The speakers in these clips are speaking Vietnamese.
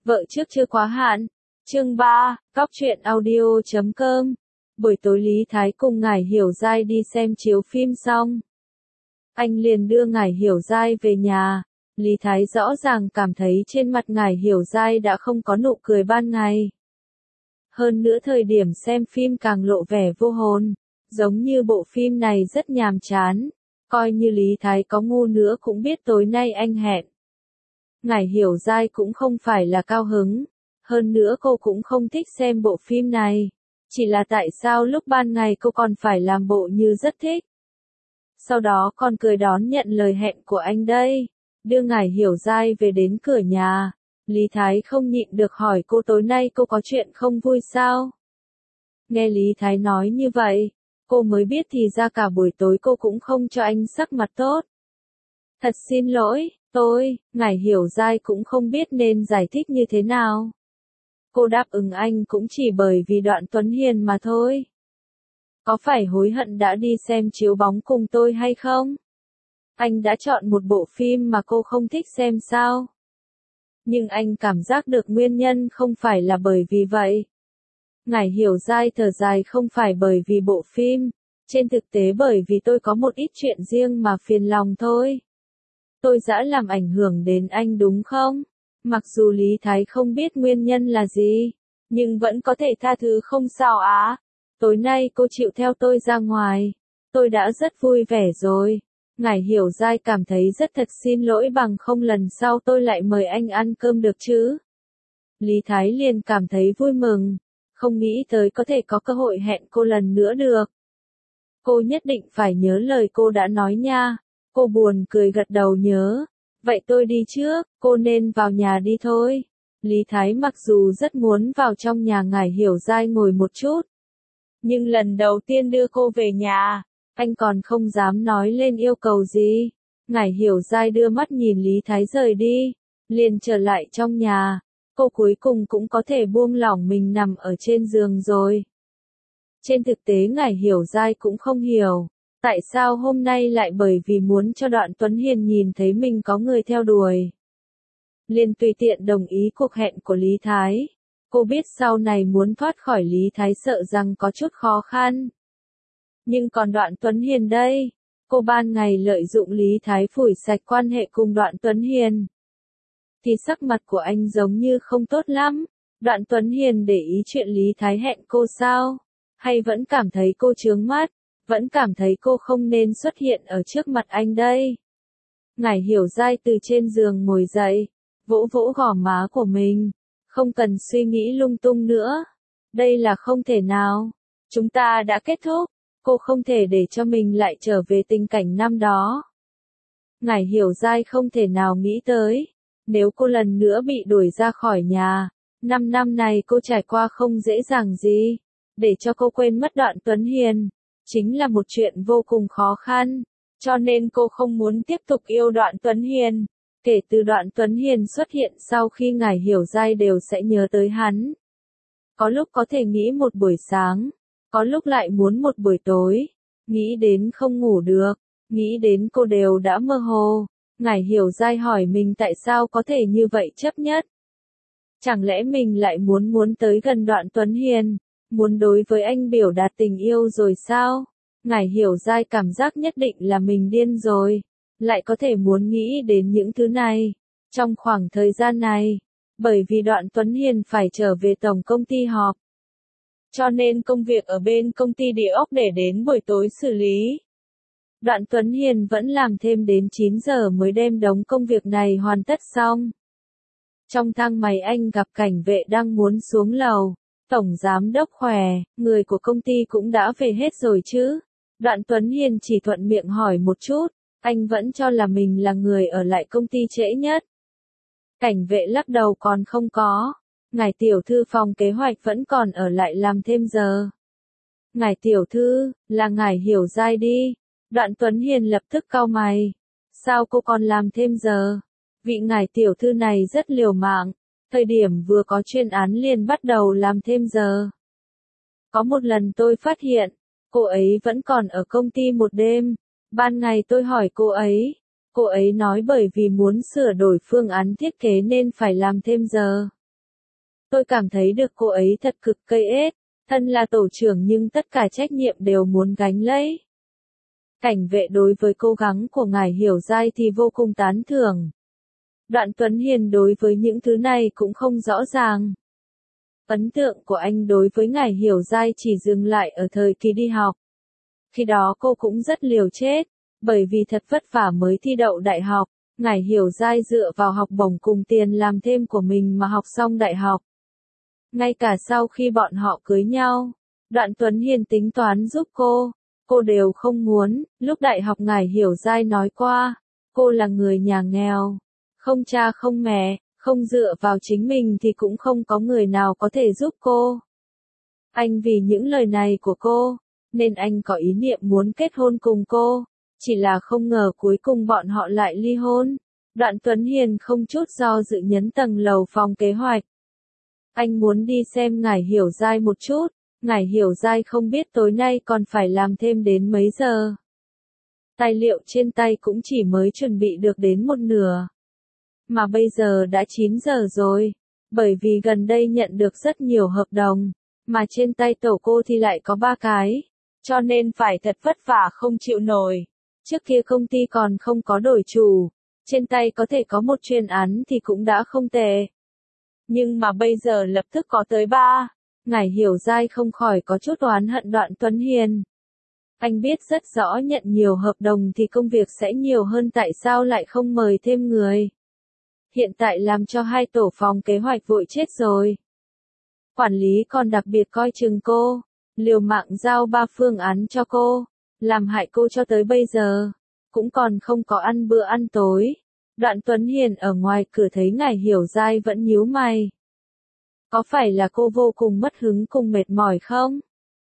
Vợ trước chưa quá hạn. Chương 3, Cóc truyện audio.com. Buổi tối Lý Thái cùng Ngải Hiểu Giai đi xem chiếu phim xong, anh liền đưa Ngải Hiểu Giai về nhà. Lý Thái rõ ràng cảm thấy trên mặt Ngải Hiểu Giai đã không có nụ cười ban ngày. Hơn nữa thời điểm xem phim càng lộ vẻ vô hồn, giống như bộ phim này rất nhàm chán. Coi như Lý Thái có ngu nữa cũng biết tối nay anh hẹn. Ngải Hiểu Giai cũng không phải là cao hứng. Hơn nữa cô cũng không thích xem bộ phim này. Chỉ là tại sao lúc ban ngày cô còn phải làm bộ như rất thích. Sau đó còn cười đón nhận lời hẹn của anh đây. Đưa Ngải Hiểu Giai về đến cửa nhà. Lý Thái không nhịn được hỏi cô tối nay cô có chuyện không vui sao? Nghe Lý Thái nói như vậy, cô mới biết thì ra cả buổi tối cô cũng không cho anh sắc mặt tốt. Thật xin lỗi, Ngải Hiểu Giai cũng không biết nên giải thích như thế nào. Cô đáp ứng anh cũng chỉ bởi vì Đoạn Tuấn Hiền mà thôi. Có phải hối hận đã đi xem chiếu bóng cùng tôi hay không? Anh đã chọn một bộ phim mà cô không thích xem sao? Nhưng anh cảm giác được nguyên nhân không phải là bởi vì vậy. Ngải Hiểu Giai thở dài, không phải bởi vì bộ phim, trên thực tế bởi vì tôi có một ít chuyện riêng mà phiền lòng thôi. Tôi đã làm ảnh hưởng đến anh đúng không? Mặc dù Lý Thái không biết nguyên nhân là gì, nhưng vẫn có thể tha thứ không sao á. Tối nay cô chịu theo tôi ra ngoài, tôi đã rất vui vẻ rồi. Ngải Hiểu Giai cảm thấy rất thật xin lỗi, bằng không lần sau tôi lại mời anh ăn cơm được chứ. Lý Thái liền cảm thấy vui mừng, không nghĩ tới có thể có cơ hội hẹn cô lần nữa được. Cô nhất định phải nhớ lời cô đã nói nha. Cô buồn cười gật đầu nhớ. Vậy tôi đi trước, cô nên vào nhà đi thôi. Lý Thái mặc dù rất muốn vào trong nhà Ngải Hiểu Giai ngồi một chút, nhưng lần đầu tiên đưa cô về nhà, anh còn không dám nói lên yêu cầu gì. Ngải Hiểu Giai đưa mắt nhìn Lý Thái rời đi, liền trở lại trong nhà. Cô cuối cùng cũng có thể buông lỏng mình nằm ở trên giường rồi. Trên thực tế Ngải Hiểu Giai cũng không hiểu, tại sao hôm nay lại bởi vì muốn cho Đoạn Tuấn Hiền nhìn thấy mình có người theo đuổi, liền tùy tiện đồng ý cuộc hẹn của Lý Thái. Cô biết sau này muốn thoát khỏi Lý Thái sợ rằng có chút khó khăn. Nhưng còn Đoạn Tuấn Hiền đây, cô ban ngày lợi dụng Lý Thái phủi sạch quan hệ cùng Đoạn Tuấn Hiền, thì sắc mặt của anh giống như không tốt lắm. Đoạn Tuấn Hiền để ý chuyện Lý Thái hẹn cô sao? Hay vẫn cảm thấy cô chướng mắt? Vẫn cảm thấy cô không nên xuất hiện ở trước mặt anh đây? Ngải Hiểu Giai từ trên giường ngồi dậy, vỗ vỗ gò má của mình. Không cần suy nghĩ lung tung nữa. Đây là không thể nào. Chúng ta đã kết thúc. Cô không thể để cho mình lại trở về tình cảnh năm đó. Ngải Hiểu Giai không thể nào nghĩ tới, nếu cô lần nữa bị đuổi ra khỏi nhà, 5 năm này cô trải qua không dễ dàng gì. Để cho cô quên mất Đoạn Tuấn Hiền, chính là một chuyện vô cùng khó khăn. Cho nên cô không muốn tiếp tục yêu Đoạn Tuấn Hiền. Kể từ Đoạn Tuấn Hiền xuất hiện sau khi Ngải Hiểu Giai đều sẽ nhớ tới hắn. Có lúc có thể nghĩ một buổi sáng, có lúc lại muốn một buổi tối. Nghĩ đến không ngủ được, nghĩ đến cô đều đã mơ hồ. Ngải Hiểu Giai hỏi mình tại sao có thể như vậy chấp nhất. Chẳng lẽ mình lại muốn tới gần Đoạn Tuấn Hiền, muốn đối với anh biểu đạt tình yêu rồi sao? Ngải Hiểu Giai cảm giác nhất định là mình điên rồi, lại có thể muốn nghĩ đến những thứ này. Trong khoảng thời gian này, bởi vì Đoạn Tuấn Hiền phải trở về tổng công ty họp, cho nên công việc ở bên công ty địa ốc để đến buổi tối xử lý. Đoạn Tuấn Hiền vẫn làm thêm đến 9 giờ mới đem đống công việc này hoàn tất xong. Trong thang máy anh gặp cảnh vệ đang muốn xuống lầu. Tổng giám đốc khỏe, người của công ty cũng đã về hết rồi chứ? Đoạn Tuấn Hiền chỉ thuận miệng hỏi một chút, anh vẫn cho là mình là người ở lại công ty trễ nhất. Cảnh vệ lắc đầu, còn không có. Ngài tiểu thư phòng kế hoạch vẫn còn ở lại làm thêm giờ. Ngài tiểu thư, là Ngải Hiểu Giai đi. Đoạn Tuấn Hiền lập tức cau mày. Sao cô còn làm thêm giờ? Vị ngài tiểu thư này rất liều mạng. Thời điểm vừa có chuyên án liền bắt đầu làm thêm giờ. Có một lần tôi phát hiện, cô ấy vẫn còn ở công ty một đêm. Ban ngày tôi hỏi cô ấy nói bởi vì muốn sửa đổi phương án thiết kế nên phải làm thêm giờ. Tôi cảm thấy được cô ấy thật cực cây ếch, thân là tổ trưởng nhưng tất cả trách nhiệm đều muốn gánh lấy. Cảnh vệ đối với cố gắng của ngài Hiểu Giai thì vô cùng tán thưởng. Đoạn Tuấn Hiền đối với những thứ này cũng không rõ ràng. Ấn tượng của anh đối với ngài Hiểu Giai chỉ dừng lại ở thời kỳ đi học. Khi đó cô cũng rất liều chết, bởi vì thật vất vả mới thi đậu đại học, ngài Hiểu Giai dựa vào học bổng cùng tiền làm thêm của mình mà học xong đại học. Ngay cả sau khi bọn họ cưới nhau, Đoạn Tuấn Hiền tính toán giúp cô đều không muốn. Lúc đại học ngài Hiểu Giai nói qua, cô là người nhà nghèo, không cha không mẹ, không dựa vào chính mình thì cũng không có người nào có thể giúp cô. Anh vì những lời này của cô, nên anh có ý niệm muốn kết hôn cùng cô, chỉ là không ngờ cuối cùng bọn họ lại ly hôn. Đoạn Tuấn Hiền không chút do dự nhấn tầng lầu phòng kế hoạch. Anh muốn đi xem ngài Hiểu Giai một chút, ngài Hiểu Giai không biết tối nay còn phải làm thêm đến mấy giờ. Tài liệu trên tay cũng chỉ mới chuẩn bị được đến một nửa. Mà bây giờ đã 9 giờ rồi, bởi vì gần đây nhận được rất nhiều hợp đồng, mà trên tay tổ cô thì lại có 3 cái, cho nên phải thật vất vả không chịu nổi. Trước kia công ty còn không có đổi chủ, trên tay có thể có một chuyên án thì cũng đã không tệ. Nhưng mà bây giờ lập tức có tới 3, ngài Hiểu Giai không khỏi có chút oán hận Đoạn Tuấn Hiền. Anh biết rất rõ nhận nhiều hợp đồng thì công việc sẽ nhiều hơn, tại sao lại không mời thêm người. Hiện tại làm cho 2 tổ phòng kế hoạch vội chết rồi. Quản lý còn đặc biệt coi chừng cô, liều mạng giao 3 phương án cho cô, làm hại cô cho tới bây giờ, cũng còn không có ăn bữa ăn tối. Đoạn Tuấn Hiền ở ngoài cửa thấy ngài Hiểu Giai vẫn nhíu mày. Có phải là cô vô cùng mất hứng cùng mệt mỏi không?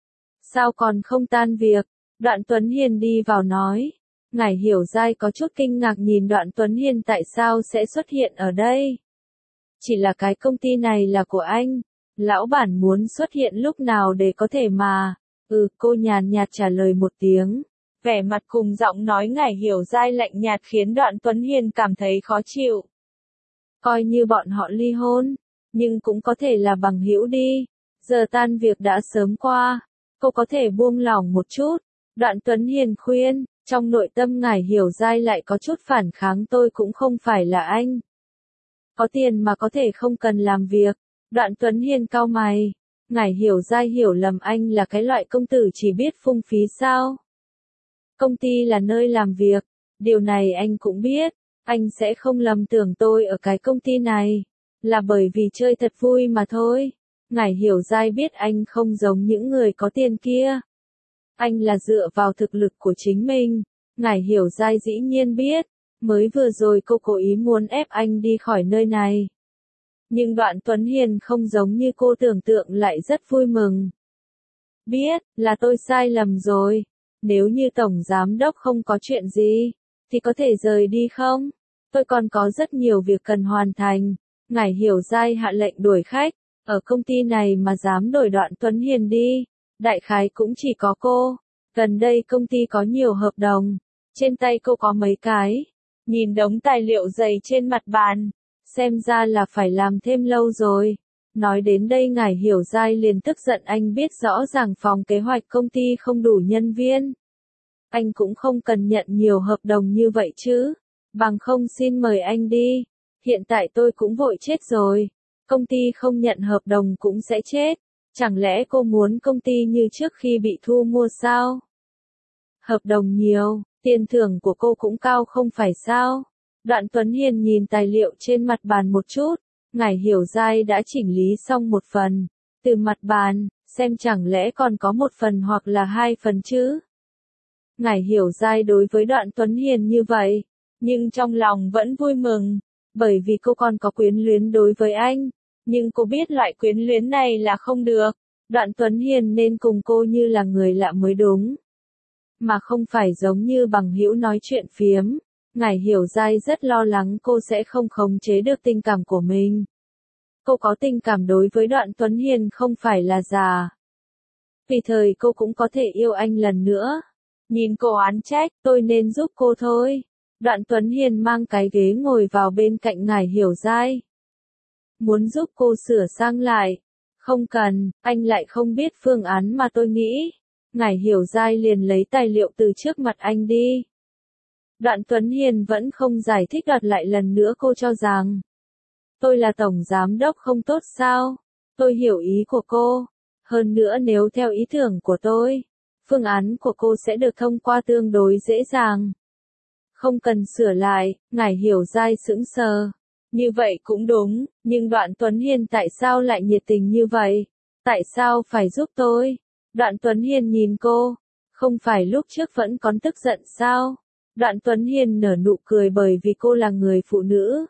Sao còn không tan việc? Đoạn Tuấn Hiền đi vào nói. Ngài Hiểu Giai có chút kinh ngạc nhìn Đoạn Tuấn Hiền tại sao sẽ xuất hiện ở đây. Chỉ là cái công ty này là của anh, lão bản muốn xuất hiện lúc nào để có thể mà. Cô nhàn nhạt trả lời một tiếng. Vẻ mặt cùng giọng nói ngài Hiểu Giai lạnh nhạt khiến Đoạn Tuấn Hiền cảm thấy khó chịu. Coi như bọn họ ly hôn, nhưng cũng có thể là bằng hữu đi. Giờ tan việc đã sớm qua, cô có thể buông lỏng một chút. Đoạn Tuấn Hiền khuyên, trong nội tâm ngài Hiểu Giai lại có chút phản kháng, tôi cũng không phải là anh. Có tiền mà có thể không cần làm việc. Đoạn Tuấn Hiền cau mày. Ngài Hiểu Giai hiểu lầm anh là cái loại công tử chỉ biết phung phí sao? Công ty là nơi làm việc, điều này anh cũng biết. Anh sẽ không lầm tưởng tôi ở cái công ty này là bởi vì chơi thật vui mà thôi. Ngài Hiểu Giai biết anh không giống những người có tiền kia. Anh là dựa vào thực lực của chính mình. Ngài Hiểu Giai dĩ nhiên biết, mới vừa rồi cô cố ý muốn ép anh đi khỏi nơi này. Nhưng Đoạn Tuấn Hiền không giống như cô tưởng tượng, lại rất vui mừng. Biết, là tôi sai lầm rồi. Nếu như Tổng Giám Đốc không có chuyện gì, thì có thể rời đi không? Tôi còn có rất nhiều việc cần hoàn thành. Ngài Hiểu Giai hạ lệnh đuổi khách. Ở công ty này mà dám đuổi Đoạn Tuấn Hiền đi, đại khái cũng chỉ có cô. Gần đây công ty có nhiều hợp đồng, trên tay cô có mấy cái. Nhìn đống tài liệu dày trên mặt bàn, xem ra là phải làm thêm lâu rồi. Nói đến đây ngài Hiểu Giai liền tức giận, anh biết rõ ràng phòng kế hoạch công ty không đủ nhân viên. Anh cũng không cần nhận nhiều hợp đồng như vậy chứ. Bằng không xin mời anh đi. Hiện tại tôi cũng vội chết rồi. Công ty không nhận hợp đồng cũng sẽ chết. Chẳng lẽ cô muốn công ty như trước khi bị thu mua sao? Hợp đồng nhiều, tiền thưởng của cô cũng cao không phải sao? Đoạn Tuấn Hiền nhìn tài liệu trên mặt bàn một chút. Ngài Hiểu Giai đã chỉnh lý xong một phần. Từ mặt bàn, xem chẳng lẽ còn có một phần hoặc là 2 phần chứ? Ngài Hiểu Giai đối với Đoạn Tuấn Hiền như vậy, nhưng trong lòng vẫn vui mừng, bởi vì cô còn có quyến luyến đối với anh. Nhưng cô biết loại quyến luyến này là không được. Đoạn Tuấn Hiền nên cùng cô như là người lạ mới đúng, mà không phải giống như bằng hữu nói chuyện phiếm. Ngài Hiểu Giai rất lo lắng cô sẽ không khống chế được tình cảm của mình. Cô có tình cảm đối với Đoạn Tuấn Hiền không phải là giả. Vì thời cô cũng có thể yêu anh lần nữa. Nhìn cô oán trách, tôi nên giúp cô thôi. Đoạn Tuấn Hiền mang cái ghế ngồi vào bên cạnh ngài Hiểu Giai. muốn giúp cô sửa sang lại. Không cần, anh lại không biết phương án mà tôi nghĩ. Ngải Hiểu Giai liền lấy tài liệu từ trước mặt anh đi. Đoạn Tuấn Hiền vẫn không giải thích, đoạt lại lần nữa. Cô cho rằng tôi là tổng giám đốc không tốt sao? Tôi hiểu ý của cô. Hơn nữa nếu theo ý tưởng của tôi, phương án của cô sẽ được thông qua tương đối dễ dàng. Không cần sửa lại. Ngải Hiểu Giai sững sờ. Như vậy cũng đúng, nhưng Đoạn Tuấn Hiền tại sao lại nhiệt tình như vậy? Tại sao phải giúp tôi? Đoạn Tuấn Hiền nhìn cô. Không phải lúc trước vẫn còn tức giận sao? Đoạn Tuấn Hiền nở nụ cười bởi vì cô là người phụ nữ.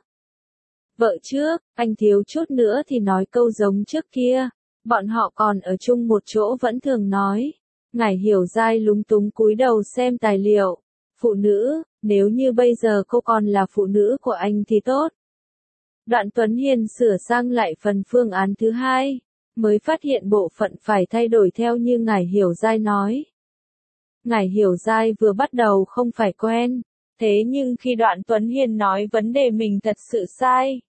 Vợ trước, anh thiếu chút nữa thì nói câu giống trước kia. Bọn họ còn ở chung một chỗ vẫn thường nói. Ngải Hiểu Giai lúng túng cúi đầu xem tài liệu. Phụ nữ, nếu như bây giờ cô còn là phụ nữ của anh thì tốt. Đoạn Tuấn Hiền sửa sang lại phần phương án thứ hai, mới phát hiện bộ phận phải thay đổi theo như Ngải Hiểu Giai nói. Ngải Hiểu Giai vừa bắt đầu không phải quen, thế nhưng khi Đoạn Tuấn Hiền nói vấn đề mình thật sự sai,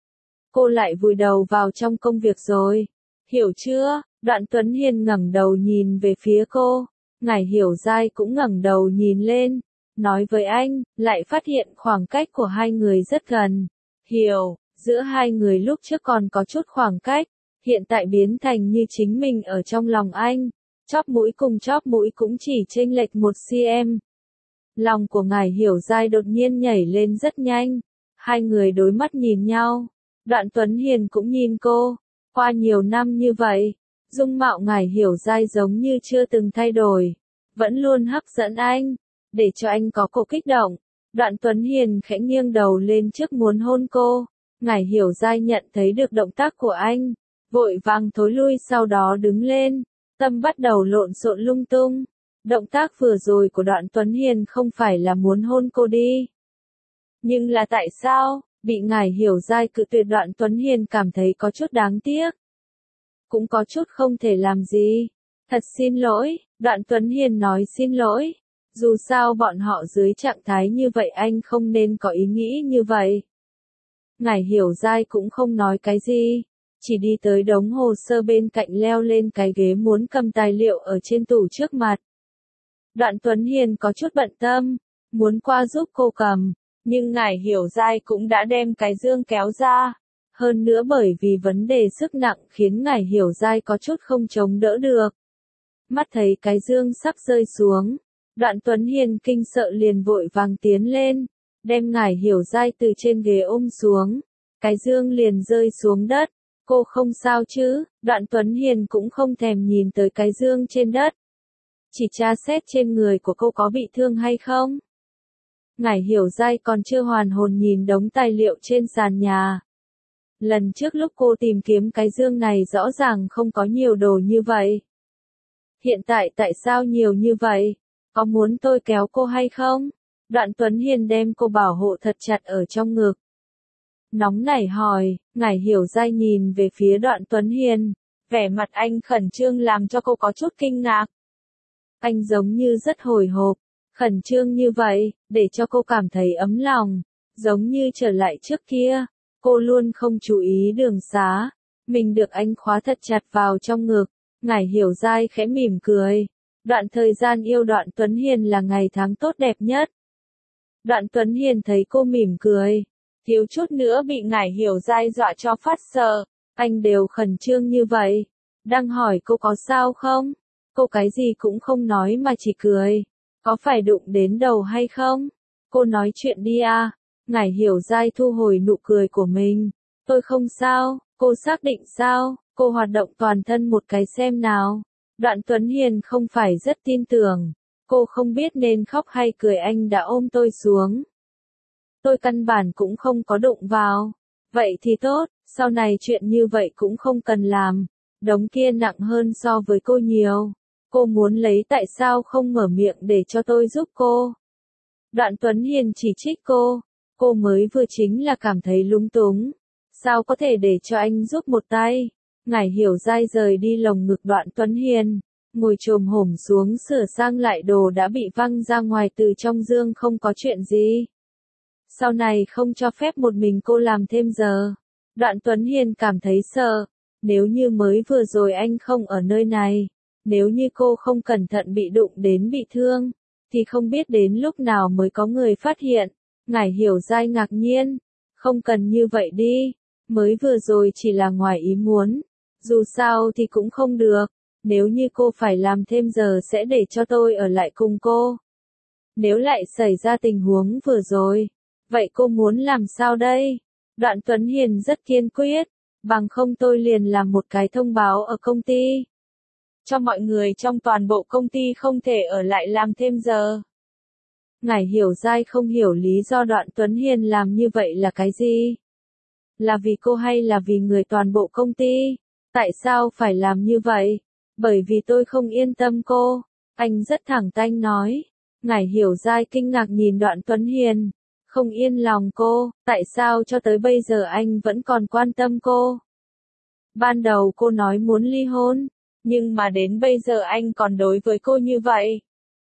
cô lại vùi đầu vào trong công việc rồi. Hiểu chưa? Đoạn Tuấn Hiền ngẩng đầu nhìn về phía cô, Ngải Hiểu Giai cũng ngẩng đầu nhìn lên, nói với anh, lại phát hiện khoảng cách của hai người rất gần. Hiểu. Giữa hai người lúc trước còn có chút khoảng cách, hiện tại biến thành như chính mình ở trong lòng anh. Chóp mũi cùng chóp mũi cũng chỉ chênh lệch 1 cm. Lòng của Ngải Hiểu Giai đột nhiên nhảy lên rất nhanh. Hai người đối mắt nhìn nhau. Đoạn Tuấn Hiền cũng nhìn cô. Qua nhiều năm như vậy, dung mạo Ngải Hiểu Giai giống như chưa từng thay đổi. Vẫn luôn hấp dẫn anh, để cho anh có cổ kích động. Đoạn Tuấn Hiền khẽ nghiêng đầu lên trước muốn hôn cô. Ngải Hiểu Giai nhận thấy được động tác của anh, vội vàng thối lui sau đó đứng lên, tâm bắt đầu lộn xộn lung tung. Động tác vừa rồi của Đoạn Tuấn Hiền không phải là muốn hôn cô đi. Nhưng là tại sao, bị Ngải Hiểu Giai cự tuyệt Đoạn Tuấn Hiền cảm thấy có chút đáng tiếc. Cũng có chút không thể làm gì. Thật xin lỗi, Đoạn Tuấn Hiền nói xin lỗi. Dù sao bọn họ dưới trạng thái như vậy anh không nên có ý nghĩ như vậy. Ngải Hiểu Giai cũng không nói cái gì, chỉ đi tới đống hồ sơ bên cạnh leo lên cái ghế muốn cầm tài liệu ở trên tủ trước mặt. Đoạn Tuấn Hiền có chút bận tâm, muốn qua giúp cô cầm, nhưng Ngải Hiểu Giai cũng đã đem cái dương kéo ra. Hơn nữa bởi vì vấn đề sức nặng khiến Ngải Hiểu Giai có chút không chống đỡ được. Mắt thấy cái dương sắp rơi xuống, Đoạn Tuấn Hiền kinh sợ liền vội vàng tiến lên, đem Ngải Hiểu Giai từ trên ghế ôm xuống. Cái dương liền rơi xuống đất. Cô không sao chứ? Đoạn Tuấn Hiền cũng không thèm nhìn tới cái dương trên đất. Chỉ tra xét trên người của cô có bị thương hay không. Ngải Hiểu Giai còn chưa hoàn hồn nhìn đống tài liệu trên sàn nhà. Lần trước lúc cô tìm kiếm cái dương này rõ ràng không có nhiều đồ như vậy. Hiện tại tại sao nhiều như vậy? Có muốn tôi kéo cô hay không? Đoạn Tuấn Hiền đem cô bảo hộ thật chặt ở trong ngực. Nóng nảy hỏi. Ngải Hiểu Giai nhìn về phía Đoạn Tuấn Hiền. Vẻ mặt anh khẩn trương làm cho cô có chút kinh ngạc. Anh giống như rất hồi hộp, khẩn trương như vậy, để cho cô cảm thấy ấm lòng. Giống như trở lại trước kia, cô luôn không chú ý đường xá. Mình được anh khóa thật chặt vào trong ngực. Ngải Hiểu Giai khẽ mỉm cười. Đoạn thời gian yêu Đoạn Tuấn Hiền là ngày tháng tốt đẹp nhất. Đoạn Tuấn Hiền thấy cô mỉm cười, thiếu chút nữa bị Ngải Hiểu Giai dọa cho phát sợ. Anh đều khẩn trương như vậy, đang hỏi cô có sao không? Cô cái gì cũng không nói mà chỉ cười. Có phải đụng đến đầu hay không? Cô nói chuyện đi à? Ngải Hiểu Giai thu hồi nụ cười của mình. Tôi không sao, cô xác định sao? Cô hoạt động toàn thân một cái xem nào. Đoạn Tuấn Hiền không phải rất tin tưởng. Cô không biết nên khóc hay cười, anh đã ôm tôi xuống. Tôi căn bản cũng không có đụng vào. Vậy thì tốt, sau này chuyện như vậy cũng không cần làm. Đống kia nặng hơn so với cô nhiều. Cô muốn lấy tại sao không mở miệng để cho tôi giúp cô. Đoạn Tuấn Hiền chỉ trích cô. Cô mới vừa chính là cảm thấy lung túng. Sao có thể để cho anh giúp một tay? Ngải Hiểu Giai rời đi lồng ngực Đoạn Tuấn Hiền. Ngồi chồm hổm xuống sửa sang lại đồ đã bị văng ra ngoài từ trong dương, không có chuyện gì. Sau này không cho phép một mình cô làm thêm giờ. Đoạn Tuấn Hiền cảm thấy sợ, nếu như mới vừa rồi anh không ở nơi này, nếu như cô không cẩn thận bị đụng đến bị thương, thì không biết đến lúc nào mới có người phát hiện. Ngải Hiểu Giai ngạc nhiên, không cần như vậy đi, mới vừa rồi chỉ là ngoài ý muốn, dù sao thì cũng không được, nếu như cô phải làm thêm giờ sẽ để cho tôi ở lại cùng cô. Nếu lại xảy ra tình huống vừa rồi, vậy cô muốn làm sao đây? Đoạn Tuấn Hiền rất kiên quyết, bằng không tôi liền làm một cái thông báo ở công ty. Cho mọi người trong toàn bộ công ty không thể ở lại làm thêm giờ. Ngải Hiểu Giai không hiểu lý do Đoạn Tuấn Hiền làm như vậy là cái gì? Là vì cô hay là vì người toàn bộ công ty? Tại sao phải làm như vậy? Bởi vì tôi không yên tâm cô. Anh rất thẳng tanh nói. Ngải Hiểu Giai kinh ngạc nhìn Đoạn Tuấn Hiền. Không yên lòng cô, tại sao cho tới bây giờ anh vẫn còn quan tâm cô? Ban đầu cô nói muốn ly hôn, nhưng mà đến bây giờ anh còn đối với cô như vậy.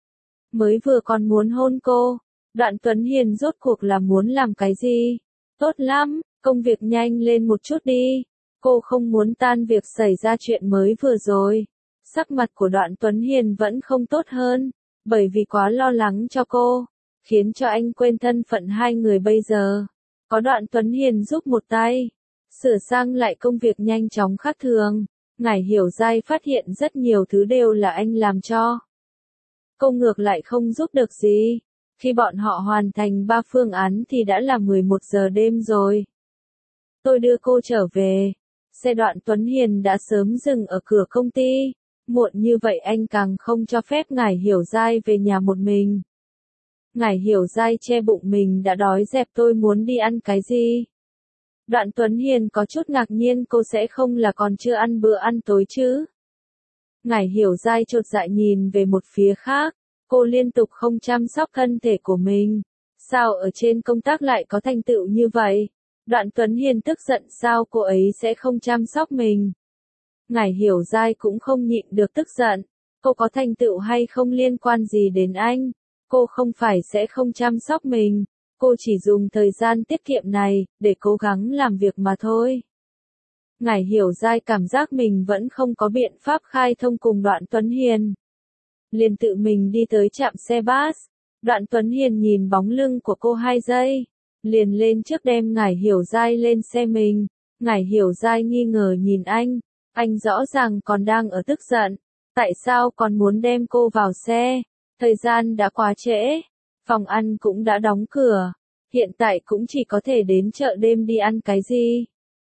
Mới vừa còn muốn hôn cô, Đoạn Tuấn Hiền rốt cuộc là muốn làm cái gì? Tốt lắm, công việc nhanh lên một chút đi. Cô không muốn tan việc xảy ra chuyện mới vừa rồi. Sắc mặt của Đoạn Tuấn Hiền vẫn không tốt hơn, bởi vì quá lo lắng cho cô, khiến cho anh quên thân phận hai người bây giờ. Có Đoạn Tuấn Hiền giúp một tay, sửa sang lại công việc nhanh chóng khác thường. Ngải Hiểu Giai phát hiện rất nhiều thứ đều là anh làm cho. Cô ngược lại không giúp được gì. Khi bọn họ hoàn thành 3 phương án thì đã là 11 giờ đêm rồi. Tôi đưa cô trở về. Xe Đoạn Tuấn Hiền đã sớm dừng ở cửa công ty. Muộn như vậy anh càng không cho phép Ngải Hiểu Giai về nhà một mình. Ngải Hiểu Giai che bụng mình đã đói dẹp, tôi muốn đi ăn cái gì? Đoạn Tuấn Hiền có chút ngạc nhiên, cô sẽ không là còn chưa ăn bữa ăn tối chứ? Ngải Hiểu Giai chột dạ nhìn về một phía khác, cô liên tục không chăm sóc thân thể của mình. Sao ở trên công tác lại có thành tựu như vậy? Đoạn Tuấn Hiền tức giận, sao cô ấy sẽ không chăm sóc mình? Ngải Hiểu Giai cũng không nhịn được tức giận, cô có thành tựu hay không liên quan gì đến anh? Cô không phải sẽ không chăm sóc mình, cô chỉ dùng thời gian tiết kiệm này để cố gắng làm việc mà thôi. Ngải Hiểu Giai cảm giác mình vẫn không có biện pháp khai thông cùng Đoạn Tuấn Hiền. Liền tự mình đi tới trạm xe bus. Đoạn Tuấn Hiền nhìn bóng lưng của cô 2 giây, liền lên trước đem Ngải Hiểu Giai lên xe mình. Ngải Hiểu Giai nghi ngờ nhìn anh rõ ràng còn đang ở tức giận, tại sao còn muốn đem cô vào xe? Thời gian đã quá trễ, phòng ăn cũng đã đóng cửa, hiện tại cũng chỉ có thể đến chợ đêm đi ăn cái gì.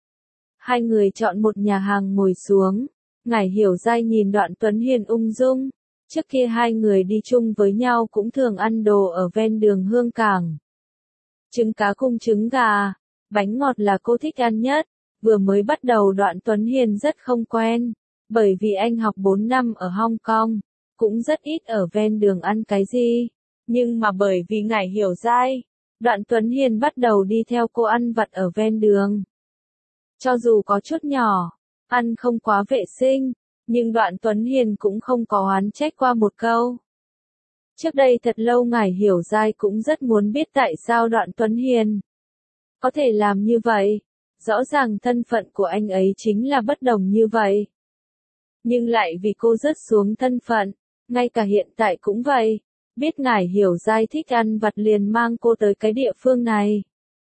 Hai người chọn một nhà hàng ngồi xuống, Ngải Hiểu Giai nhìn Đoạn Tuấn Hiền ung dung, trước kia hai người đi chung với nhau cũng thường ăn đồ ở ven đường Hương Cảng. Trứng cá cùng trứng gà, bánh ngọt là cô thích ăn nhất, vừa mới bắt đầu Đoạn Tuấn Hiền rất không quen, bởi vì anh học 4 năm ở Hong Kong, cũng rất ít ở ven đường ăn cái gì, nhưng mà bởi vì Ngải Hiểu Giai, Đoạn Tuấn Hiền bắt đầu đi theo cô ăn vặt ở ven đường. Cho dù có chút nhỏ, ăn không quá vệ sinh, nhưng Đoạn Tuấn Hiền cũng không có oán trách qua một câu. Trước đây thật lâu Ngải Hiểu Giai cũng rất muốn biết tại sao Đoạn Tuấn Hiền có thể làm như vậy. Rõ ràng thân phận của anh ấy chính là bất đồng như vậy. Nhưng lại vì cô rớt xuống thân phận, ngay cả hiện tại cũng vậy. Biết Ngải Hiểu Giai thích ăn vặt liền mang cô tới cái địa phương này.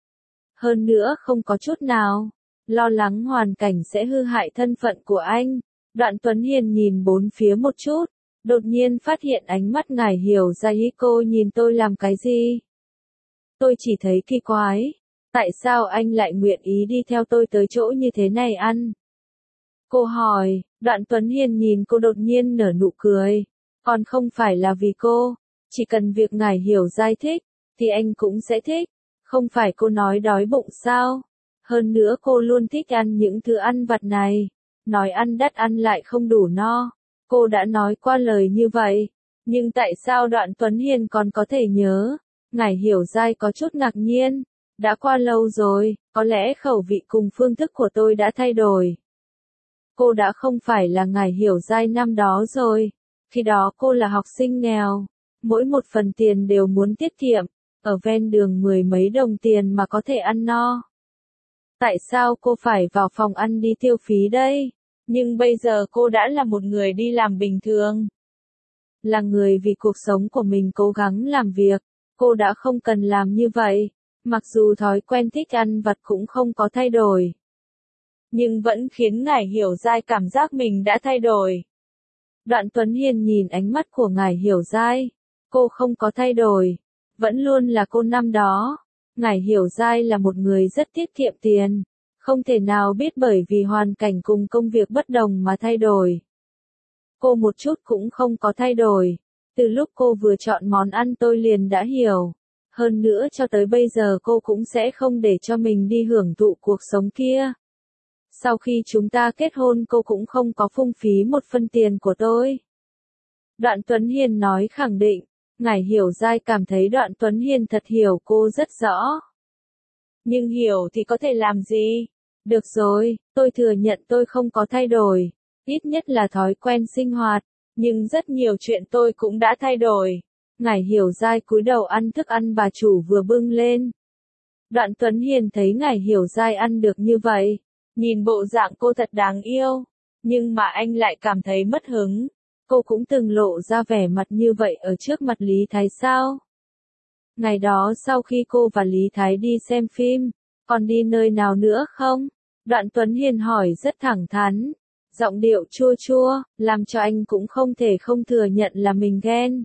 Hơn nữa không có chút nào lo lắng hoàn cảnh sẽ hư hại thân phận của anh. Đoạn Tuấn Hiền nhìn bốn phía một chút, đột nhiên phát hiện ánh mắt Ngải Hiểu Giai. Cô nhìn tôi làm cái gì? Tôi chỉ thấy kỳ quái. Tại sao anh lại nguyện ý đi theo tôi tới chỗ như thế này ăn? Cô hỏi. Đoạn Tuấn Hiền nhìn cô đột nhiên nở nụ cười. Còn không phải là vì cô, chỉ cần việc Ngải Hiểu Giai thích, thì anh cũng sẽ thích. Không phải cô nói đói bụng sao? Hơn nữa cô luôn thích ăn những thứ ăn vặt này. Nói ăn đắt ăn lại không đủ no. Cô đã nói qua lời như vậy. Nhưng tại sao Đoạn Tuấn Hiền còn có thể nhớ? Ngải Hiểu Giai có chút ngạc nhiên. Đã qua lâu rồi, có lẽ khẩu vị cùng phương thức của tôi đã thay đổi. Cô đã không phải là Ngải Hiểu Giai năm đó rồi. Khi đó cô là học sinh nghèo. Mỗi một phần tiền đều muốn tiết kiệm. Ở ven đường 10 mấy đồng tiền mà có thể ăn no. Tại sao cô phải vào phòng ăn đi tiêu phí đây? Nhưng bây giờ cô đã là một người đi làm bình thường. Là người vì cuộc sống của mình cố gắng làm việc. Cô đã không cần làm như vậy. Mặc dù thói quen thích ăn vặt cũng không có thay đổi. Nhưng vẫn khiến Ngải Hiểu Giai cảm giác mình đã thay đổi. Đoạn Tuấn Hiền nhìn ánh mắt của Ngải Hiểu Giai. Cô không có thay đổi. Vẫn luôn là cô năm đó. Ngải Hiểu Giai là một người rất tiết kiệm tiền. Không thể nào biết bởi vì hoàn cảnh cùng công việc bất đồng mà thay đổi. Cô một chút cũng không có thay đổi. Từ lúc cô vừa chọn món ăn tôi liền đã hiểu. Hơn nữa cho tới bây giờ cô cũng sẽ không để cho mình đi hưởng thụ cuộc sống kia. Sau khi chúng ta kết hôn cô cũng không có phung phí một phân tiền của tôi. Đoạn Tuấn Hiền nói khẳng định. Ngải Hiểu Giai cảm thấy Đoạn Tuấn Hiền thật hiểu cô rất rõ. Nhưng hiểu thì có thể làm gì? Được rồi, tôi thừa nhận tôi không có thay đổi. Ít nhất là thói quen sinh hoạt. Nhưng rất nhiều chuyện tôi cũng đã thay đổi. Ngải Hiểu Giai cúi đầu ăn thức ăn bà chủ vừa bưng lên. Đoạn Tuấn Hiền thấy Ngải Hiểu Giai ăn được như vậy. Nhìn bộ dạng cô thật đáng yêu. Nhưng mà anh lại cảm thấy mất hứng. Cô cũng từng lộ ra vẻ mặt như vậy ở trước mặt Lý Thái sao? Ngày đó sau khi cô và Lý Thái đi xem phim, còn đi nơi nào nữa không? Đoạn Tuấn Hiền hỏi rất thẳng thắn. Giọng điệu chua chua, làm cho anh cũng không thể không thừa nhận là mình ghen.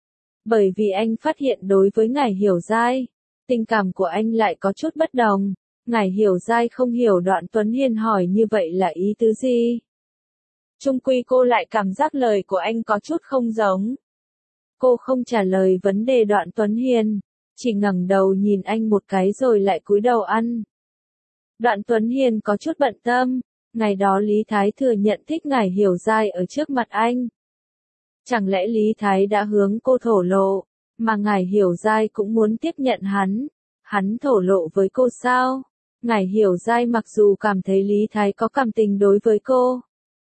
Bởi vì anh phát hiện đối với Ngải Hiểu Giai, tình cảm của anh lại có chút bất đồng. Ngải Hiểu Giai không hiểu Đoạn Tuấn Hiền hỏi như vậy là ý tứ gì. Chung quy cô lại cảm giác lời của anh có chút không giống. Cô không trả lời vấn đề Đoạn Tuấn Hiền, chỉ ngẩng đầu nhìn anh một cái rồi lại cúi đầu ăn. Đoạn Tuấn Hiền có chút bận tâm, ngày đó Lý Thái thừa nhận thích Ngải Hiểu Giai ở trước mặt anh. Chẳng lẽ Lý Thái đã hướng cô thổ lộ, mà Ngải Hiểu Giai cũng muốn tiếp nhận hắn thổ lộ với cô sao? Ngải Hiểu Giai mặc dù cảm thấy Lý Thái có cảm tình đối với cô,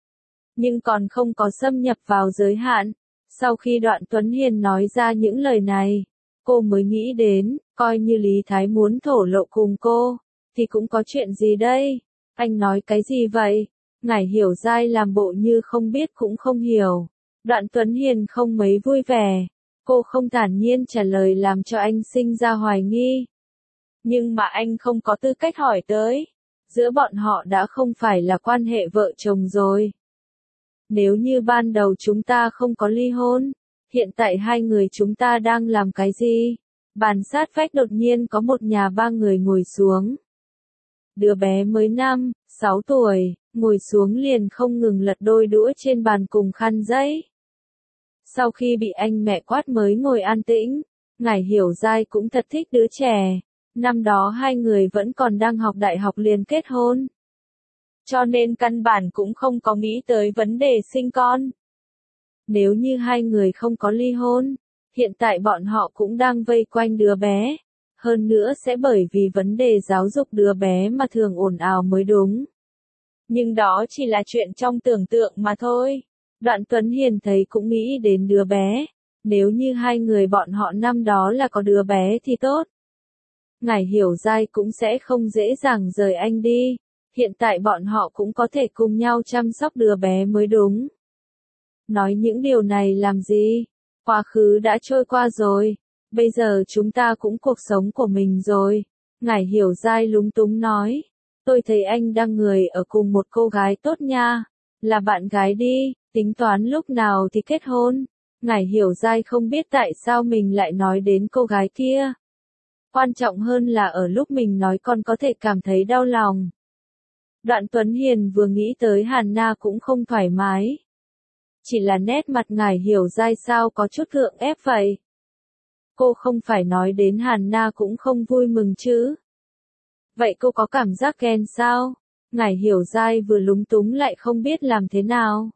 nhưng còn không có xâm nhập vào giới hạn. Sau khi Đoạn Tuấn Hiền nói ra những lời này, cô mới nghĩ đến, coi như Lý Thái muốn thổ lộ cùng cô, thì cũng có chuyện gì đây? Anh nói cái gì vậy? Ngải Hiểu Giai làm bộ như không biết cũng không hiểu. Đoạn Tuấn Hiền không mấy vui vẻ. Cô không thản nhiên trả lời làm cho anh sinh ra hoài nghi. Nhưng mà anh không có tư cách hỏi tới. Giữa bọn họ đã không phải là quan hệ vợ chồng rồi. Nếu như ban đầu chúng ta không có ly hôn, hiện tại hai người chúng ta đang làm cái gì? Bàn sát vách đột nhiên có một nhà ba người ngồi xuống. Đứa bé mới 6 tuổi, ngồi xuống liền không ngừng lật đôi đũa trên bàn cùng khăn giấy. Sau khi bị anh mẹ quát mới ngồi an tĩnh, Ngải Hiểu Giai cũng thật thích đứa trẻ. Năm đó hai người vẫn còn đang học đại học liền kết hôn. Cho nên căn bản cũng không có nghĩ tới vấn đề sinh con. Nếu như hai người không có ly hôn, hiện tại bọn họ cũng đang vây quanh đứa bé. Hơn nữa sẽ bởi vì vấn đề giáo dục đứa bé mà thường ồn ào mới đúng. Nhưng đó chỉ là chuyện trong tưởng tượng mà thôi. Đoạn Tuấn Hiền thấy cũng nghĩ đến đứa bé. Nếu như hai người bọn họ năm đó là có đứa bé thì tốt. Ngải Hiểu Giai cũng sẽ không dễ dàng rời anh đi. Hiện tại bọn họ cũng có thể cùng nhau chăm sóc đứa bé mới đúng. Nói những điều này làm gì? Quá khứ đã trôi qua rồi. Bây giờ chúng ta cũng cuộc sống của mình rồi. Ngải Hiểu Giai lúng túng nói. Tôi thấy anh đang người ở cùng một cô gái tốt nha. Là bạn gái đi, tính toán lúc nào thì kết hôn. Ngải Hiểu Giai không biết tại sao mình lại nói đến cô gái kia. Quan trọng hơn là ở lúc mình nói còn có thể cảm thấy đau lòng. Đoạn Tuấn Hiền vừa nghĩ tới Hàn Na cũng không thoải mái. Chỉ là nét mặt Ngải Hiểu Giai sao có chút gượng ép vậy. Cô không phải nói đến Hàn Na cũng không vui mừng chứ. Vậy cô có cảm giác ghen sao? Ngải Hiểu Giai vừa lúng túng lại không biết làm thế nào.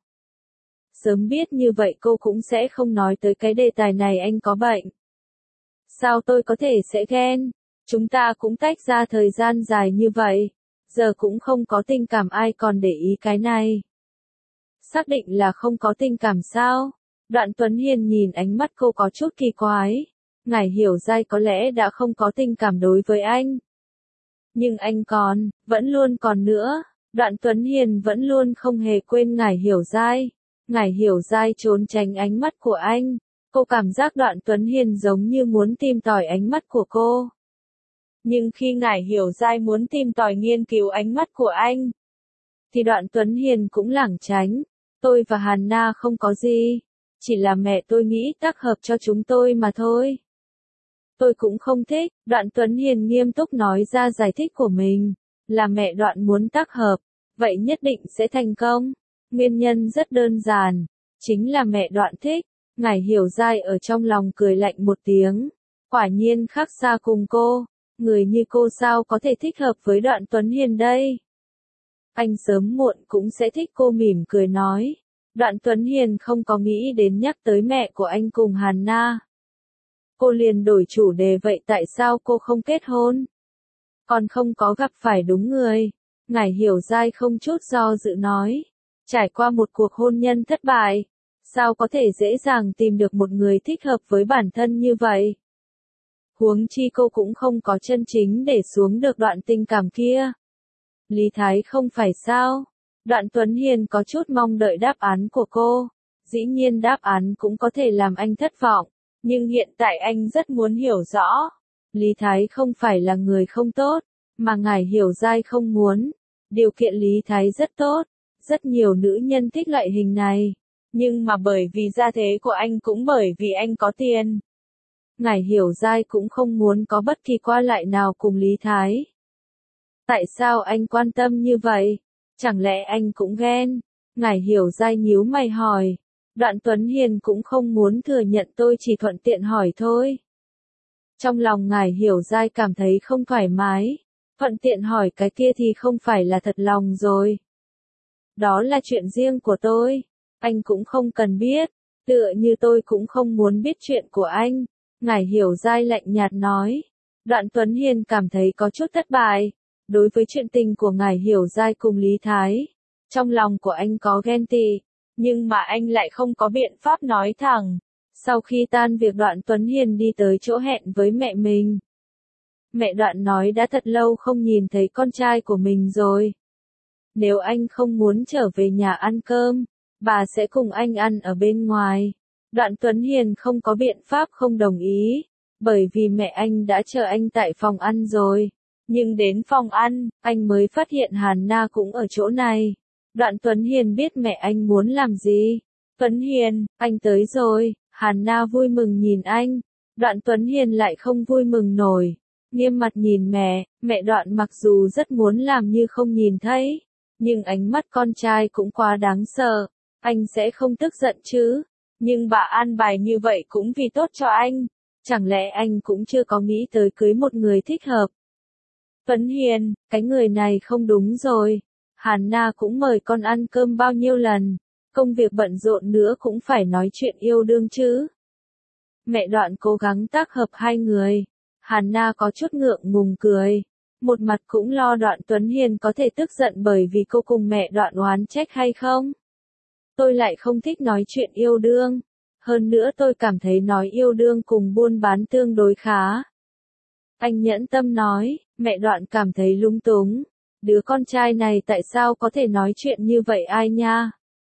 Sớm biết như vậy cô cũng sẽ không nói tới cái đề tài này anh có bệnh. Sao tôi có thể sẽ ghen? Chúng ta cũng tách ra thời gian dài như vậy. Giờ cũng không có tình cảm ai còn để ý cái này. Xác định là không có tình cảm sao? Đoạn Tuấn Hiền nhìn ánh mắt cô có chút kỳ quái. Ngải Hiểu Giai có lẽ đã không có tình cảm đối với anh. Nhưng anh vẫn luôn còn nữa. Đoạn Tuấn Hiền vẫn luôn không hề quên Ngải Hiểu Giai. Ngải Hiểu Giai trốn tránh ánh mắt của anh. Cô cảm giác Đoạn Tuấn Hiền giống như muốn tìm tòi ánh mắt của cô. Nhưng khi Ngải Hiểu Giai muốn tìm tòi nghiên cứu ánh mắt của anh, thì Đoạn Tuấn Hiền cũng lảng tránh. Tôi và Hàn Na không có gì. Chỉ là mẹ tôi nghĩ tác hợp cho chúng tôi mà thôi. Tôi cũng không thích. Đoạn Tuấn Hiền nghiêm túc nói ra giải thích của mình. Là mẹ Đoạn muốn tác hợp. Vậy nhất định sẽ thành công. Nguyên nhân rất đơn giản. Chính là mẹ Đoạn thích. Ngải Hiểu Giai ở trong lòng cười lạnh một tiếng. Quả nhiên khác xa cùng cô. Người như cô sao có thể thích hợp với Đoạn Tuấn Hiền đây? Anh sớm muộn cũng sẽ thích, cô mỉm cười nói. Đoạn Tuấn Hiền không có nghĩ đến nhắc tới mẹ của anh cùng Hàn Na. Cô liền đổi chủ đề, vậy tại sao cô không kết hôn? Còn không có gặp phải đúng người. Ngải Hiểu Giai không chút do dự nói. Trải qua một cuộc hôn nhân thất bại, sao có thể dễ dàng tìm được một người thích hợp với bản thân như vậy? Huống chi cô cũng không có chân chính để xuống được đoạn tình cảm kia. Lý Thái không phải sao? Đoạn Tuấn Hiền có chút mong đợi đáp án của cô. Dĩ nhiên đáp án cũng có thể làm anh thất vọng. Nhưng hiện tại anh rất muốn hiểu rõ. Lý Thái không phải là người không tốt, mà Ngải Hiểu Giai không muốn. Điều kiện Lý Thái rất tốt. Rất nhiều nữ nhân thích loại hình này. Nhưng mà bởi vì gia thế của anh cũng bởi vì anh có tiền. Ngải Hiểu Giai cũng không muốn có bất kỳ qua lại nào cùng Lý Thái. Tại sao anh quan tâm như vậy? Chẳng lẽ anh cũng ghen? Ngải Hiểu Giai nhíu mày hỏi. Đoạn Tuấn Hiền cũng không muốn thừa nhận, tôi chỉ thuận tiện hỏi thôi. Trong lòng Ngải Hiểu Giai cảm thấy không thoải mái. Thuận tiện hỏi cái kia thì không phải là thật lòng rồi. Đó là chuyện riêng của tôi. Anh cũng không cần biết. Tựa như tôi cũng không muốn biết chuyện của anh. Ngải Hiểu Giai lạnh nhạt nói. Đoạn Tuấn Hiền cảm thấy có chút thất bại. Đối với chuyện tình của Ngải Hiểu Giai cùng Lý Thái, trong lòng của anh có ghen tị, nhưng mà anh lại không có biện pháp nói thẳng. Sau khi tan việc, Đoạn Tuấn Hiền đi tới chỗ hẹn với mẹ mình. Mẹ Đoạn nói đã thật lâu không nhìn thấy con trai của mình rồi. Nếu anh không muốn trở về nhà ăn cơm, bà sẽ cùng anh ăn ở bên ngoài. Đoạn Tuấn Hiền không có biện pháp không đồng ý, bởi vì mẹ anh đã chờ anh tại phòng ăn rồi. Nhưng đến phòng ăn, anh mới phát hiện Hàn Na cũng ở chỗ này. Đoạn Tuấn Hiền biết mẹ anh muốn làm gì. Tuấn Hiền, anh tới rồi. Hàn Na vui mừng nhìn anh. Đoạn Tuấn Hiền lại không vui mừng nổi. Nghiêm mặt nhìn mẹ Đoạn mặc dù rất muốn làm như không nhìn thấy. Nhưng ánh mắt con trai cũng quá đáng sợ. Anh sẽ không tức giận chứ. Nhưng bà an bài như vậy cũng vì tốt cho anh. Chẳng lẽ anh cũng chưa có nghĩ tới cưới một người thích hợp? Tuấn Hiền, cái người này không đúng rồi. Hàn Na cũng mời con ăn cơm bao nhiêu lần. Công việc bận rộn nữa cũng phải nói chuyện yêu đương chứ. Mẹ Đoạn cố gắng tác hợp hai người. Hàn Na có chút ngượng ngùng cười. Một mặt cũng lo Đoạn Tuấn Hiền có thể tức giận bởi vì cô cùng mẹ Đoạn oán trách hay không. Tôi lại không thích nói chuyện yêu đương. Hơn nữa tôi cảm thấy nói yêu đương cùng buôn bán tương đối khá. Anh nhẫn tâm nói, mẹ Đoạn cảm thấy lung túng. Đứa con trai này tại sao có thể nói chuyện như vậy ai nha?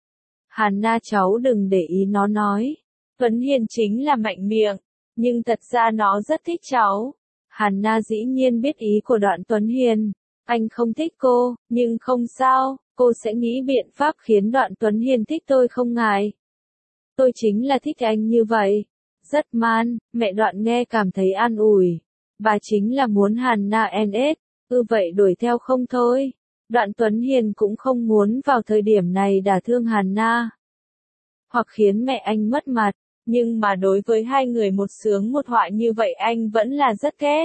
Hàn Na, cháu đừng để ý nó nói. Tuấn Hiền chính là mạnh miệng, nhưng thật ra nó rất thích cháu. Hàn Na dĩ nhiên biết ý của Đoạn Tuấn Hiền. Anh không thích cô, nhưng không sao, cô sẽ nghĩ biện pháp khiến Đoạn Tuấn Hiền thích tôi không ngại. Tôi chính là thích anh như vậy. Rất man, mẹ Đoạn nghe cảm thấy an ủi. Bà chính là muốn Hàn Na NS, vậy đuổi theo không thôi. Đoạn Tuấn Hiền cũng không muốn vào thời điểm này đả thương Hàn Na, hoặc khiến mẹ anh mất mặt, nhưng mà đối với hai người một sướng một họa như vậy anh vẫn là rất ghét.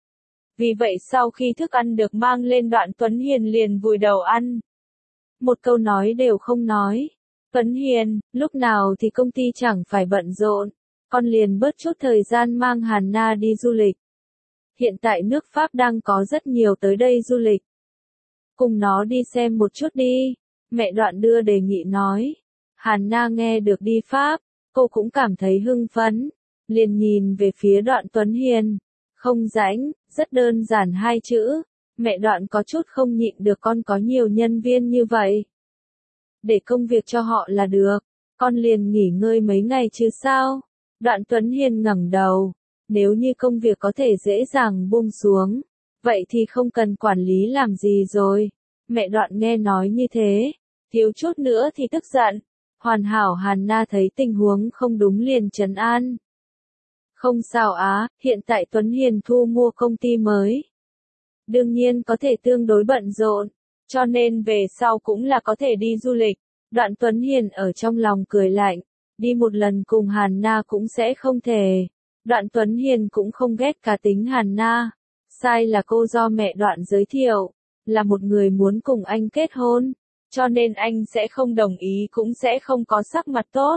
Vì vậy sau khi thức ăn được mang lên, Đoạn Tuấn Hiền liền vùi đầu ăn. Một câu nói đều không nói. Tuấn Hiền, lúc nào thì công ty chẳng phải bận rộn, con liền bớt chút thời gian mang Hàn Na đi du lịch. Hiện tại nước Pháp đang có rất nhiều tới đây du lịch. Cùng nó đi xem một chút đi. Mẹ Đoạn đưa đề nghị nói. Hàn Na nghe được đi Pháp, cô cũng cảm thấy hưng phấn. Liền nhìn về phía Đoạn Tuấn Hiền. Không rảnh, rất đơn giản hai chữ. Mẹ Đoạn có chút không nhịn được, con có nhiều nhân viên như vậy. Để công việc cho họ là được, con liền nghỉ ngơi mấy ngày chứ sao? Đoạn Tuấn Hiền ngẩng đầu, nếu như công việc có thể dễ dàng buông xuống, vậy thì không cần quản lý làm gì rồi. Mẹ Đoạn nghe nói như thế, thiếu chút nữa thì tức giận. Hoàn Hảo Hàn Na thấy tình huống không đúng liền trấn an. Không sao á, hiện tại Tuấn Hiền thu mua công ty mới. Đương nhiên có thể tương đối bận rộn, cho nên về sau cũng là có thể đi du lịch. Đoạn Tuấn Hiền ở trong lòng cười lạnh, đi một lần cùng Hàn Na cũng sẽ không thể. Đoạn Tuấn Hiền cũng không ghét cá tính Hàn Na. Sai là cô do mẹ Đoạn giới thiệu, là một người muốn cùng anh kết hôn, cho nên anh sẽ không đồng ý, cũng sẽ không có sắc mặt tốt.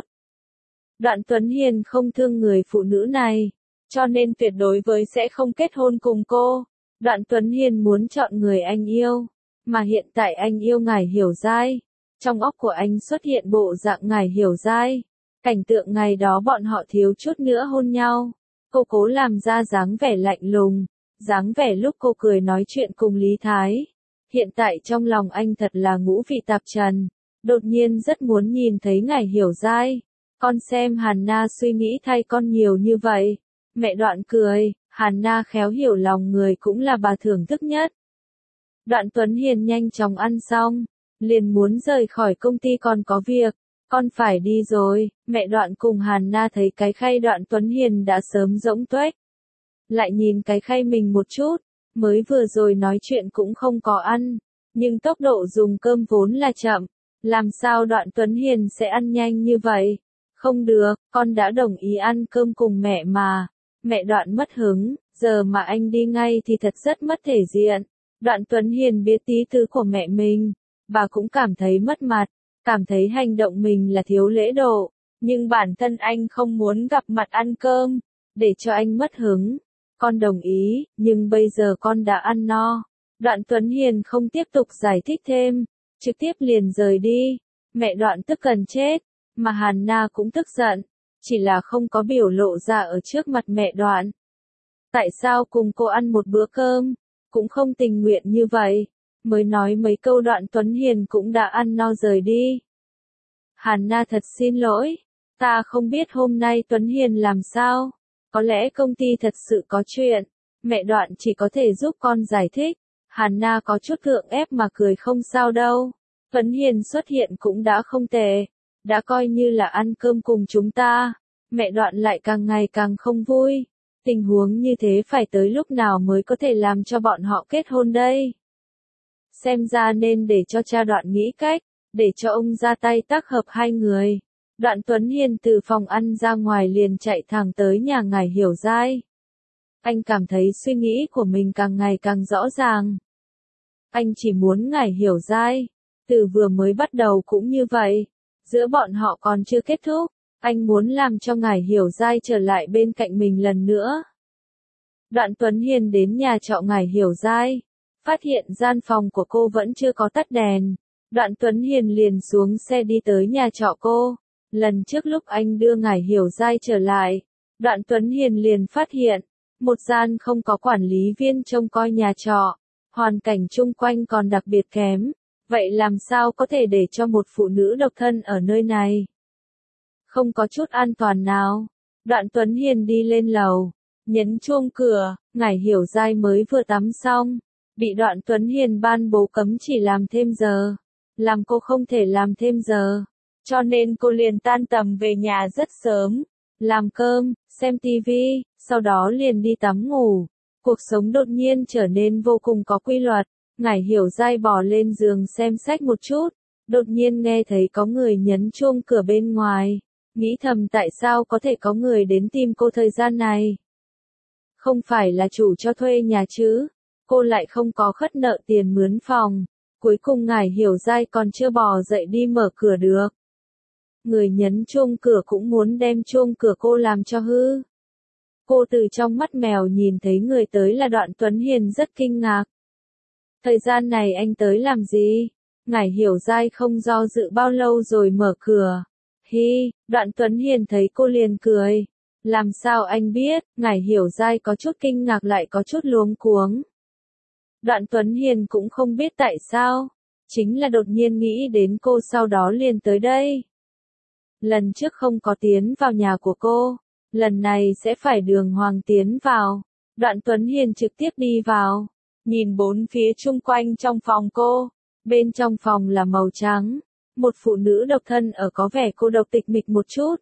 Đoạn Tuấn Hiền không thương người phụ nữ này, cho nên tuyệt đối với sẽ không kết hôn cùng cô. Đoạn Tuấn Hiền muốn chọn người anh yêu, mà hiện tại anh yêu Ngải Hiểu Giai. Trong óc của anh xuất hiện bộ dạng Ngải Hiểu Giai. Cảnh tượng ngày đó bọn họ thiếu chút nữa hôn nhau. Cô cố làm ra dáng vẻ lạnh lùng, dáng vẻ lúc cô cười nói chuyện cùng Lý Thái. Hiện tại trong lòng anh thật là ngũ vị tạp trần, đột nhiên rất muốn nhìn thấy Ngải Hiểu Giai. Con xem Hàn Na suy nghĩ thay con nhiều như vậy. Mẹ Đoạn cười, Hàn Na khéo hiểu lòng người cũng là bà thưởng thức nhất. Đoạn Tuấn Hiền nhanh chóng ăn xong, liền muốn rời khỏi công ty, còn có việc, con phải đi rồi. Mẹ Đoạn cùng Hàn Na thấy cái khay Đoạn Tuấn Hiền đã sớm rỗng tuếch. Lại nhìn cái khay mình một chút, mới vừa rồi nói chuyện cũng không có ăn, nhưng tốc độ dùng cơm vốn là chậm, làm sao Đoạn Tuấn Hiền sẽ ăn nhanh như vậy? Không được, con đã đồng ý ăn cơm cùng mẹ mà. Mẹ Đoạn mất hứng, giờ mà anh đi ngay thì thật rất mất thể diện. Đoạn Tuấn Hiền biết tí thứ của mẹ mình, bà cũng cảm thấy mất mặt, cảm thấy hành động mình là thiếu lễ độ, nhưng bản thân anh không muốn gặp mặt ăn cơm, để cho anh mất hứng. Con đồng ý, nhưng bây giờ con đã ăn no. Đoạn Tuấn Hiền không tiếp tục giải thích thêm, trực tiếp liền rời đi. Mẹ Đoạn tức gần chết, mà Hàn Na cũng tức giận, chỉ là không có biểu lộ ra ở trước mặt mẹ Đoạn. Tại sao cùng cô ăn một bữa cơm, cũng không tình nguyện như vậy, mới nói mấy câu Đoạn Tuấn Hiền cũng đã ăn no rời đi. Hàn Na thật xin lỗi, ta không biết hôm nay Tuấn Hiền làm sao, có lẽ công ty thật sự có chuyện, mẹ Đoạn chỉ có thể giúp con giải thích. Hàn Na có chút gượng ép mà cười, không sao đâu, Tuấn Hiền xuất hiện cũng đã không tệ, đã coi như là ăn cơm cùng chúng ta. Mẹ Đoạn lại càng ngày càng không vui. Tình huống như thế phải tới lúc nào mới có thể làm cho bọn họ kết hôn đây? Xem ra nên để cho cha Đoạn nghĩ cách, để cho ông ra tay tác hợp hai người. Đoạn Tuấn Hiền từ phòng ăn ra ngoài liền chạy thẳng tới nhà Ngải Hiểu Giai. Anh cảm thấy suy nghĩ của mình càng ngày càng rõ ràng. Anh chỉ muốn Ngải Hiểu Giai. Từ vừa mới bắt đầu cũng như vậy. Giữa bọn họ còn chưa kết thúc. Anh muốn làm cho Ngải Hiểu Giai trở lại bên cạnh mình lần nữa. Đoạn Tuấn Hiền đến nhà trọ Ngải Hiểu Giai, phát hiện gian phòng của cô vẫn chưa có tắt đèn. Đoạn Tuấn Hiền liền xuống xe đi tới nhà trọ cô. Lần trước lúc anh đưa Ngải Hiểu Giai trở lại, Đoạn Tuấn Hiền liền phát hiện, một gian không có quản lý viên trông coi nhà trọ, hoàn cảnh chung quanh còn đặc biệt kém. Vậy làm sao có thể để cho một phụ nữ độc thân ở nơi này? Không có chút an toàn nào. Đoạn Tuấn Hiền đi lên lầu, nhấn chuông cửa. Ngải Hiểu Giai mới vừa tắm xong, bị Đoạn Tuấn Hiền ban bố cấm chỉ làm thêm giờ, làm cô không thể làm thêm giờ, cho nên cô liền tan tầm về nhà rất sớm, làm cơm, xem tivi, sau đó liền đi tắm ngủ. Cuộc sống đột nhiên trở nên vô cùng có quy luật. Ngải Hiểu Giai bỏ lên giường xem sách một chút, đột nhiên nghe thấy có người nhấn chuông cửa bên ngoài. Nghĩ thầm tại sao có thể có người đến tìm cô thời gian này? Không phải là chủ cho thuê nhà chứ? Cô lại không có khất nợ tiền mướn phòng. Cuối cùng Ngải Hiểu Giai còn chưa bò dậy đi mở cửa được. Người nhấn chuông cửa cũng muốn đem chuông cửa cô làm cho hư. Cô từ trong mắt mèo nhìn thấy người tới là Đoạn Tuấn Hiền rất kinh ngạc. Thời gian này anh tới làm gì? Ngải Hiểu Giai không do dự bao lâu rồi mở cửa. Hi, Đoạn Tuấn Hiền thấy cô liền cười. Làm sao anh biết? Ngải Hiểu Giai có chút kinh ngạc lại có chút luống cuống. Đoạn Tuấn Hiền cũng không biết tại sao, chính là đột nhiên nghĩ đến cô sau đó liền tới đây. Lần trước không có tiến vào nhà của cô, lần này sẽ phải Đường Hoàng tiến vào. Đoạn Tuấn Hiền trực tiếp đi vào, nhìn bốn phía chung quanh trong phòng cô. Bên trong phòng là màu trắng, một phụ nữ độc thân ở có vẻ cô độc tịch mịch một chút.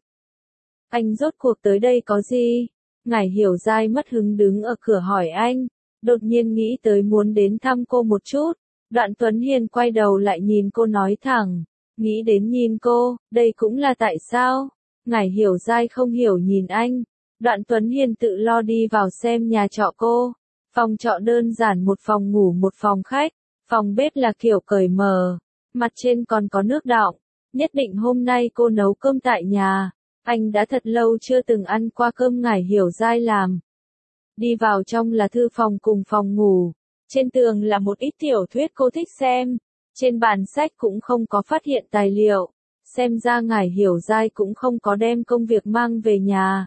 Anh rốt cuộc tới đây có gì? Ngải Hiểu Giai mất hứng đứng ở cửa hỏi anh, đột nhiên nghĩ tới muốn đến thăm cô một chút. Đoạn Tuấn Hiền quay đầu lại nhìn cô nói thẳng, nghĩ đến nhìn cô, đây cũng là tại sao? Ngải Hiểu Giai không hiểu nhìn anh. Đoạn Tuấn Hiền tự lo đi vào xem nhà trọ cô. Phòng trọ đơn giản, một phòng ngủ một phòng khách, phòng bếp là kiểu cởi mở, mặt trên còn có nước đọng. Nhất định hôm nay cô nấu cơm tại nhà. Anh đã thật lâu chưa từng ăn qua cơm Ngải Hiểu Giai làm. Đi vào trong là thư phòng cùng phòng ngủ. Trên tường là một ít tiểu thuyết cô thích xem. Trên bàn sách cũng không có phát hiện tài liệu. Xem ra Ngải Hiểu Giai cũng không có đem công việc mang về nhà.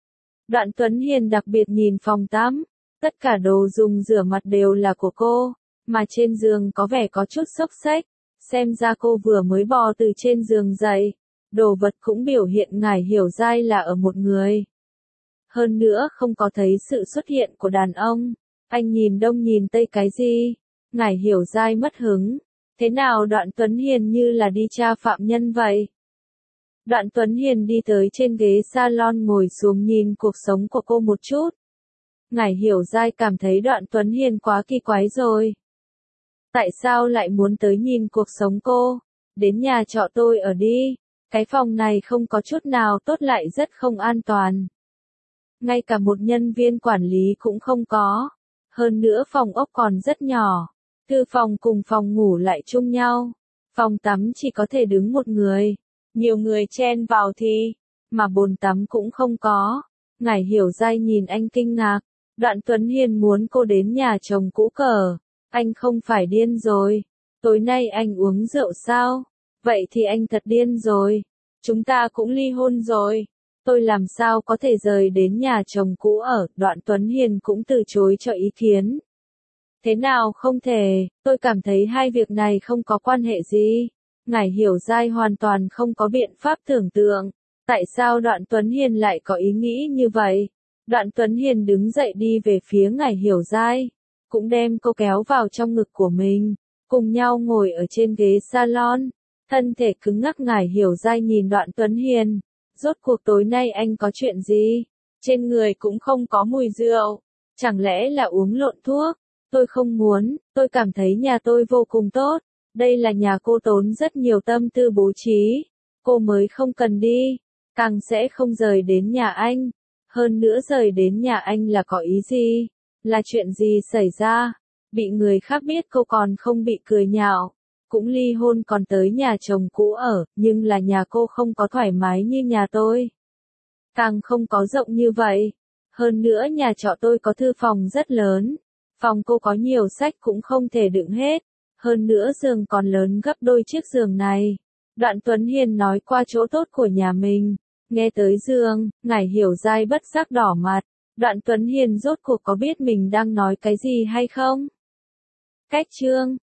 Đoạn Tuấn Hiền đặc biệt nhìn phòng tắm. Tất cả đồ dùng rửa mặt đều là của cô. Mà trên giường có vẻ có chút xốc xếch. Xem ra cô vừa mới bò từ trên giường dậy. Đồ vật cũng biểu hiện Ngải Hiểu Giai là ở một người. Hơn nữa không có thấy sự xuất hiện của đàn ông. Anh nhìn đông nhìn tây cái gì? Ngải Hiểu Giai mất hứng. Thế nào Đoạn Tuấn Hiền như là đi tra phạm nhân vậy? Đoạn Tuấn Hiền đi tới trên ghế salon ngồi xuống nhìn cuộc sống của cô một chút. Ngải Hiểu Giai cảm thấy Đoạn Tuấn Hiền quá kỳ quái rồi. Tại sao lại muốn tới nhìn cuộc sống cô? Đến nhà trọ tôi ở đi. Cái phòng này không có chút nào tốt, lại rất không an toàn. Ngay cả một nhân viên quản lý cũng không có. Hơn nữa phòng ốc còn rất nhỏ. Thư phòng cùng phòng ngủ lại chung nhau. Phòng tắm chỉ có thể đứng một người. Nhiều người chen vào thì, mà bồn tắm cũng không có. Ngải Hiểu Giai nhìn anh kinh ngạc. Đoạn Tuấn Hiền muốn cô đến nhà chồng cũ cờ. Anh không phải điên rồi. Tối nay anh uống rượu sao? Vậy thì anh thật điên rồi. Chúng ta cũng ly hôn rồi. Tôi làm sao có thể rời đến nhà chồng cũ ở? Đoạn Tuấn Hiền cũng từ chối cho ý kiến. Thế nào không thể, tôi cảm thấy hai việc này không có quan hệ gì. Ngải Hiểu Giai hoàn toàn không có biện pháp tưởng tượng. Tại sao Đoạn Tuấn Hiền lại có ý nghĩ như vậy? Đoạn Tuấn Hiền đứng dậy đi về phía Ngải Hiểu Giai. Cũng đem cô kéo vào trong ngực của mình. Cùng nhau ngồi ở trên ghế salon. Thân thể cứng ngắc Ngải Hiểu Giai nhìn Đoạn Tuấn Hiền. Rốt cuộc tối nay anh có chuyện gì? Trên người cũng không có mùi rượu. Chẳng lẽ là uống lộn thuốc? Tôi không muốn, tôi cảm thấy nhà tôi vô cùng tốt. Đây là nhà cô tốn rất nhiều tâm tư bố trí. Cô mới không cần đi. Càng sẽ không rời đến nhà anh. Hơn nữa rời đến nhà anh là có ý gì? Là chuyện gì xảy ra? Bị người khác biết cô còn không bị cười nhạo. Cũng ly hôn còn tới nhà chồng cũ ở, nhưng là nhà cô không có thoải mái như nhà tôi. Càng không có rộng như vậy. Hơn nữa nhà trọ tôi có thư phòng rất lớn. Phòng cô có nhiều sách cũng không thể đựng hết. Hơn nữa giường còn lớn gấp đôi chiếc giường này. Đoạn Tuấn Hiền nói qua chỗ tốt của nhà mình. Nghe tới giường, Ngải Hiểu Giai bất giác đỏ mặt. Đoạn Tuấn Hiền rốt cuộc có biết mình đang nói cái gì hay không? Cách chương